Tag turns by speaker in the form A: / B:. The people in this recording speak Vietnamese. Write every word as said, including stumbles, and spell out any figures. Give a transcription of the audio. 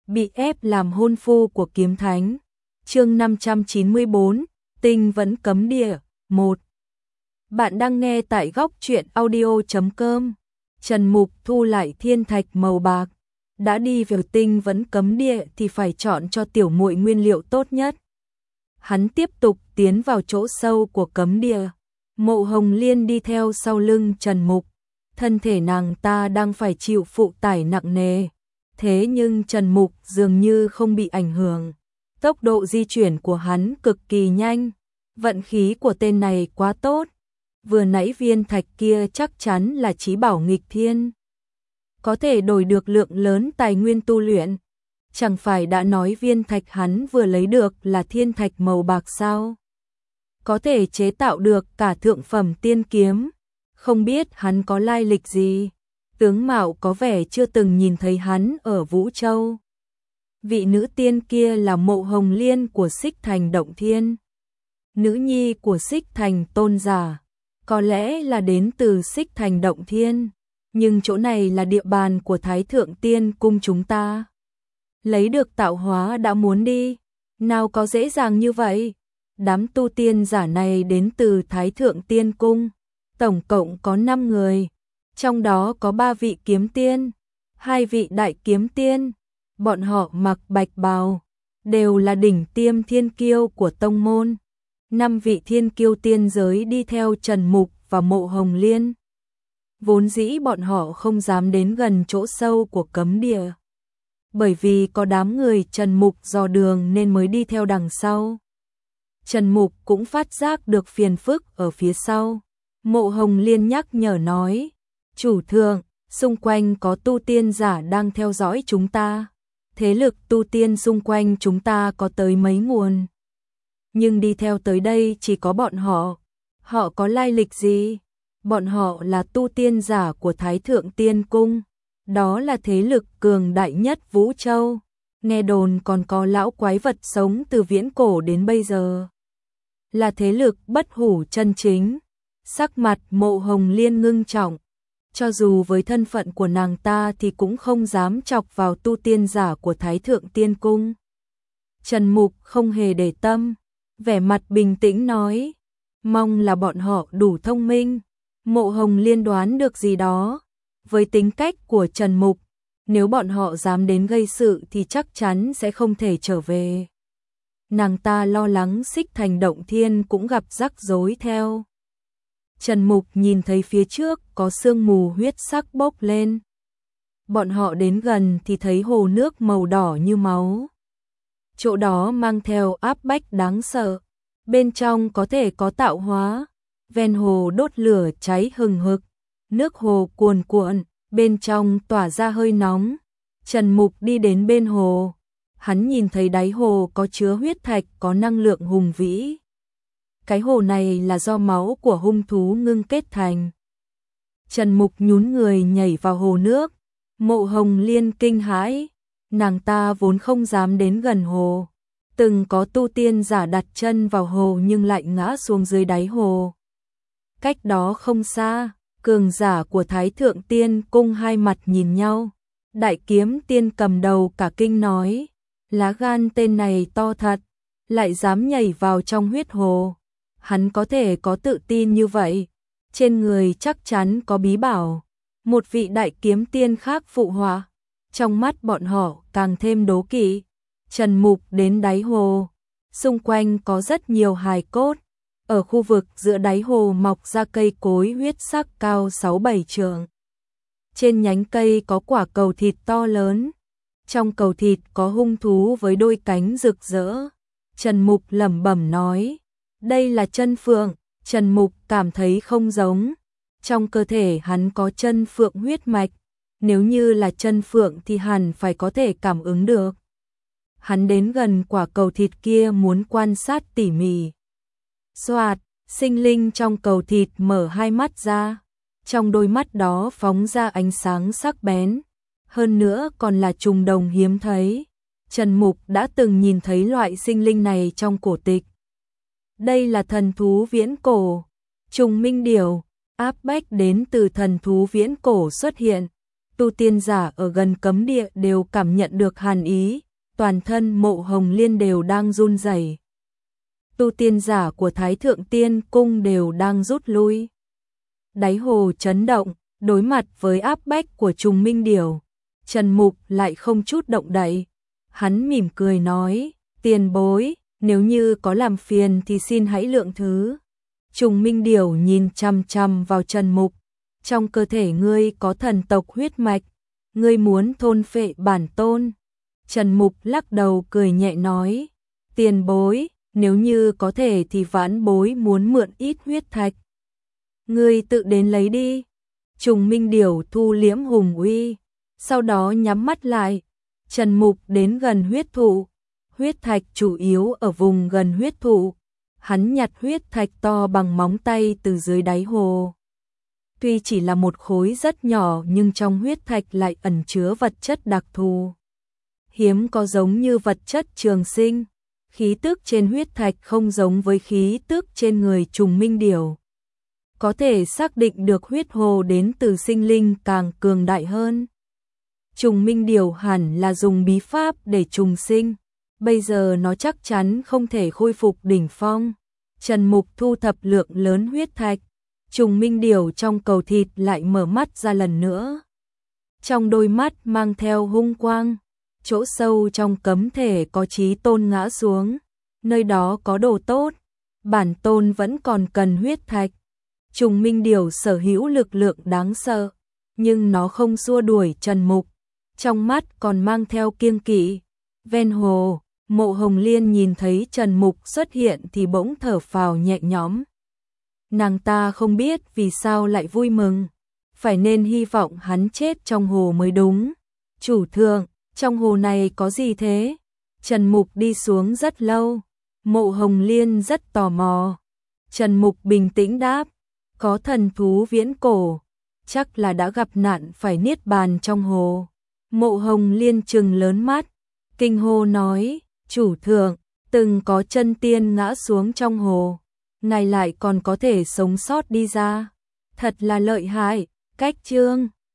A: bị ép làm hôn phu của kiếm thánh. Chương năm trăm chín mươi tư, Tinh vẫn cấm địa, một. Bạn đang nghe tại góc truyện audio chấm com. Trần Mục thu lại thiên thạch màu bạc, đã đi vào tinh vẫn cấm địa thì phải chọn cho tiểu muội nguyên liệu tốt nhất. Hắn tiếp tục tiến vào chỗ sâu của cấm địa. Mộ Hồng Liên đi theo sau lưng Trần Mục. Thân thể nàng ta đang phải chịu phụ tải nặng nề. Thế nhưng Trần Mục dường như không bị ảnh hưởng. Tốc độ di chuyển của hắn cực kỳ nhanh. Vận khí của tên này quá tốt. Vừa nãy viên thạch kia chắc chắn là chí bảo nghịch thiên. Có thể đổi được lượng lớn tài nguyên tu luyện. Chẳng phải đã nói viên thạch hắn vừa lấy được là thiên thạch màu bạc sao? Có thể chế tạo được cả thượng phẩm tiên kiếm. Không biết hắn có lai lịch gì. Tướng mạo có vẻ chưa từng nhìn thấy hắn ở Vũ Châu. Vị nữ tiên kia là Mộ Hồng Liên của Xích Thành Động Thiên. Nữ nhi của Xích Thành Tôn Giả. Có lẽ là đến từ Xích Thành Động Thiên. Nhưng chỗ này là địa bàn của Thái Thượng Tiên Cung chúng ta. Lấy được tạo hóa đã muốn đi. Nào có dễ dàng như vậy. Đám tu tiên giả này đến từ Thái Thượng Tiên Cung. Tổng cộng có năm người. Trong đó có ba vị kiếm tiên. Hai vị đại kiếm tiên. Bọn họ mặc bạch bào. Đều là đỉnh tiêm thiên kiêu của tông môn. Năm vị thiên kiêu tiên giới đi theo Trần Mục và Mộ Hồng Liên. Vốn dĩ bọn họ không dám đến gần chỗ sâu của cấm địa. Bởi vì có đám người Trần Mục dò đường nên mới đi theo đằng sau. Trần Mục cũng phát giác được phiền phức ở phía sau. Mộ Hồng Liên nhắc nhở nói, chủ thượng, xung quanh có tu tiên giả đang theo dõi chúng ta. Thế lực tu tiên xung quanh chúng ta có tới mấy nguồn. Nhưng đi theo tới đây chỉ có bọn họ. Họ có lai lịch gì? Bọn họ là tu tiên giả của Thái Thượng Tiên Cung. Đó là thế lực cường đại nhất Vũ Châu. Nghe đồn còn có lão quái vật sống từ viễn cổ đến bây giờ. Là thế lực bất hủ chân chính. Sắc mặt Mộ Hồng Liên ngưng trọng. Cho dù với thân phận của nàng ta thì cũng không dám chọc vào tu tiên giả của Thái Thượng Tiên Cung. Trần Mục không hề để tâm. Vẻ mặt bình tĩnh nói. Mong là bọn họ đủ thông minh. Mộ Hồng Liên đoán được gì đó. Với tính cách của Trần Mục, nếu bọn họ dám đến gây sự thì chắc chắn sẽ không thể trở về. Nàng ta lo lắng Xích Thành Động Thiên cũng gặp rắc rối theo. Trần Mục nhìn thấy phía trước có sương mù huyết sắc bốc lên. Bọn họ đến gần thì thấy hồ nước màu đỏ như máu. Chỗ đó mang theo áp bách đáng sợ. Bên trong có thể có tạo hóa. Ven hồ đốt lửa cháy hừng hực. Nước hồ cuồn cuộn, bên trong tỏa ra hơi nóng. Trần Mục đi đến bên hồ. Hắn nhìn thấy đáy hồ có chứa huyết thạch có năng lượng hùng vĩ. Cái hồ này là do máu của hung thú ngưng kết thành. Trần Mục nhún người nhảy vào hồ nước. Mộ Hồng Liên kinh hãi. Nàng ta vốn không dám đến gần hồ. Từng có tu tiên giả đặt chân vào hồ nhưng lại ngã xuống dưới đáy hồ. Cách đó không xa, cường giả của Thái Thượng Tiên Cung hai mặt nhìn nhau. Đại kiếm tiên cầm đầu cả kinh nói, lá gan tên này to thật, lại dám nhảy vào trong huyết hồ. Hắn có thể có tự tin như vậy, trên người chắc chắn có bí bảo. Một vị đại kiếm tiên khác phụ họa, trong mắt bọn họ càng thêm đố kỵ. Trần Mục đến đáy hồ, xung quanh có rất nhiều hài cốt. Ở khu vực giữa đáy hồ mọc ra cây cối huyết sắc cao sáu bảy trượng. Trên nhánh cây có quả cầu thịt to lớn. Trong cầu thịt có hung thú với đôi cánh rực rỡ. Trần Mục lẩm bẩm nói, đây là chân phượng. Trần Mục cảm thấy không giống. Trong cơ thể hắn có chân phượng huyết mạch. Nếu như là chân phượng thì hẳn phải có thể cảm ứng được. Hắn đến gần quả cầu thịt kia muốn quan sát tỉ mỉ. Xoạt, sinh linh trong cầu thịt mở hai mắt ra. Trong đôi mắt đó phóng ra ánh sáng sắc bén. Hơn nữa còn là trùng đồng hiếm thấy. Trần Mục đã từng nhìn thấy loại sinh linh này trong cổ tịch. Đây là thần thú viễn cổ. Trùng minh điểu, áp bách đến từ thần thú viễn cổ xuất hiện. tu tiên giả ở gần cấm địa đều cảm nhận được hàn ý, toàn thân Mộ Hồng Liên đều đang run rẩy. Tu tiên giả của Thái Thượng Tiên Cung đều đang rút lui. Đáy hồ chấn động, đối mặt với áp bách của Trùng Minh Điểu, Trần Mục lại không chút động đậy. Hắn mỉm cười nói, tiền bối, nếu như có làm phiền thì xin hãy lượng thứ. Trùng Minh Điểu nhìn chằm chằm vào Trần Mục, trong cơ thể ngươi có thần tộc huyết mạch, ngươi muốn thôn phệ bản tôn. Trần Mục lắc đầu cười nhẹ nói, tiền bối, nếu như có thể thì vãn bối muốn mượn ít huyết thạch. Ngươi tự đến lấy đi. Trùng Minh Điểu thu liễm hùng uy, sau đó nhắm mắt lại. Trần Mục đến gần huyết thụ, huyết thạch chủ yếu ở vùng gần huyết thụ. Hắn nhặt huyết thạch to bằng móng tay từ dưới đáy hồ. Tuy chỉ là một khối rất nhỏ nhưng trong huyết thạch lại ẩn chứa vật chất đặc thù. Hiếm có giống như vật chất trường sinh, khí tức trên huyết thạch không giống với khí tức trên người Trùng Minh Điểu. Có thể xác định được huyết hồ đến từ sinh linh càng cường đại hơn. Trùng Minh Điểu hẳn là dùng bí pháp để trùng sinh, bây giờ nó chắc chắn không thể khôi phục đỉnh phong. Trần Mục thu thập lượng lớn huyết thạch, Trùng Minh Điểu trong cầu thịt lại mở mắt ra lần nữa. Trong đôi mắt mang theo hung quang, chỗ sâu trong cấm thể có chí tôn ngã xuống, nơi đó có đồ tốt, bản tôn vẫn còn cần huyết thạch. Trùng Minh Điểu sở hữu lực lượng đáng sợ, nhưng nó không xua đuổi Trần Mục, trong mắt còn mang theo kiêng kỵ. Ven hồ, Mộ Hồng Liên nhìn thấy Trần Mục xuất hiện thì bỗng thở phào nhẹ nhõm. Nàng ta không biết vì sao lại vui mừng, phải nên hy vọng hắn chết trong hồ mới đúng. Chủ thượng, trong hồ này có gì thế? Trần Mục đi xuống rất lâu, Mộ Hồng Liên rất tò mò. Trần Mục bình tĩnh đáp, có thần thú viễn cổ, chắc là đã gặp nạn phải niết bàn trong hồ. Mộ Hồng Liên trừng lớn mắt, kinh hô nói, chủ thượng, từng có chân tiên ngã xuống trong hồ, ngài lại còn có thể sống sót đi ra, thật là lợi hại. Cách chương